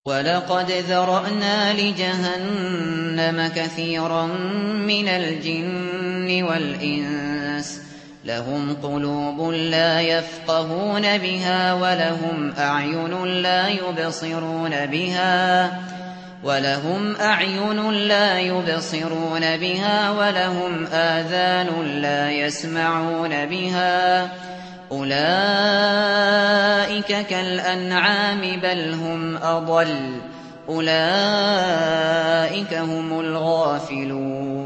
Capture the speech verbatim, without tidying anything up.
وَلَقَدْ ذَرَأْنَا لِجَهَنَّمَ كَثِيرًا مِّنَ الْجِنِّ وَالْإِنسِ ۖ لَهُمْ قُلُوبٌ لَّا يَفْقَهُونَ بِهَا وَلَهُمْ أَعْيُنٌ لَّا يُبْصِرُونَ بِهَا وَلَهُمْ آذَانٌ لَّا يَسْمَعُونَ بِهَا ۚ أُولَٰئِكَ كَالْأَنْعَامِ بَلْ هُمْ أَضَلُّ ۚ أُولَٰئِكَ هُمُ الْغَافِلُونَ